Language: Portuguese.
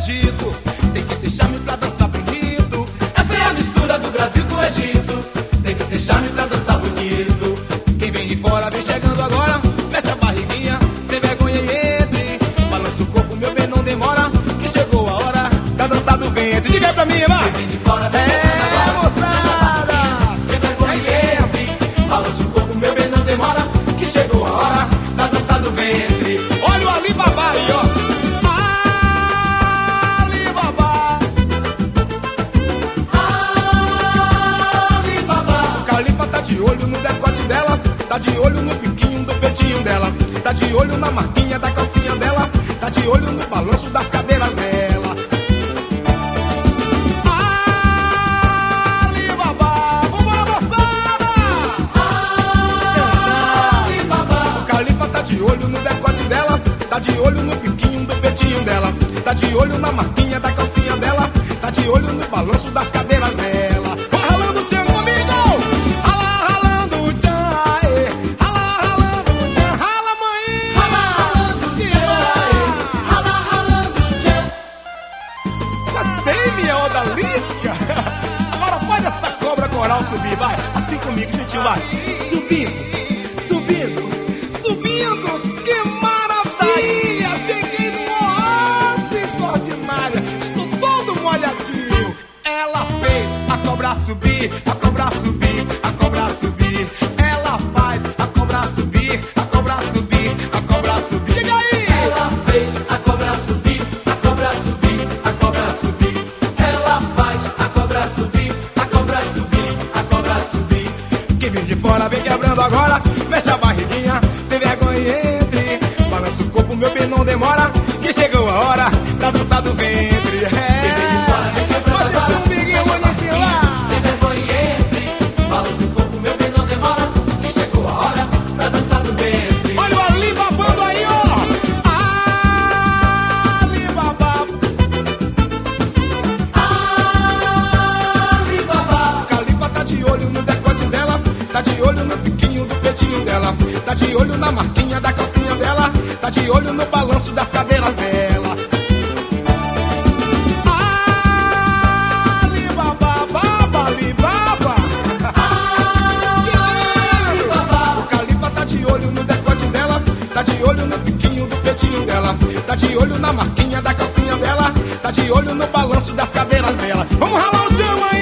Egito. Tem que deixar-me pra dançar bonito. Essa é a mistura do Brasil com o Egito. Tem que deixar-me pra dançar bonito. Quem vem de fora vem chegando agora. Fecha a barriguinha, sem vergonha e entre. Balança o corpo, meu bem, não demora. Que chegou a hora da dança do ventre. Diga aí pra mim, vai! Quem vem de fora vem chegando agora. Fecha a barriguinha, sem vergonha e entre. Balança o corpo, meu bem, não demora. Que chegou a hora da dança do ventre. Olha o Alibaba aí, ó. Alibaba. Alibaba. O Calipa tá de olho no decote dela. Tá de olho no piquinho do peitinho dela. Tá de olho na marquinha da calcinha dela. Tá de olho no balanço das cadeiras dela. Alibaba. Vambora, moçada. Alibaba. O Calipa tá de olho no decote dela. Tá de olho no piquinho do peitinho dela. Tá de olho na marquinha da calcinha dela. Tá de olho no balanço das cadeiras dela. Vai ralando o tchan comigo! Rala, ralando o tchan, aê. Rala, ralando o tchan, rala, mãe. Rala, ralando o tchan, aê. Rala, ralando o tchan. Gostei, minha odalisca. Agora pode essa cobra coral subir, vai. Assim comigo, gentil, vai. Subindo, subindo, subindo. Que maravilha! Cheguei no oásis ordinária. Estou todo molhadinho. Ela fez a cobra subir, a cobra subir, a cobra subir. Ela faz a cobra subir, a cobra subir, a cobra subir. Diga aí! Ela fez a cobra subir, a cobra subir, a cobra subir. Ela faz a cobra subir, a cobra subir, a cobra subir. Quem vem de fora vem quebrando agora. Fecha a barriguinha, sem vergonha e entre. Balança o corpo, meu bem, não demora. Que chegou a hora da dança do ventre. Quem vem de fora vem quebrando Pode agora. subir, Fecha a bonitinho lá. barriguinha, sem vergonha e entre. Balança o corpo, meu bem, não demora. Que chegou a hora da dança do ventre. Olha o Alibaba aí, ó. Alibaba. Alibaba. O Calipa tá de olho no decote dela. Tá de olho no piquinho do peitinho dela. Tá de olho na marquinha da calcinha dela. Tá de olho no balanço das cadeiras dela. Alibaba, baba, Alibaba. O Calipa tá de olho no decote dela. Tá de olho no piquinho do peitinho dela. Tá de olho na marquinha da calcinha dela. Tá de olho no balanço das cadeiras dela. Vamos ralar o chão aí.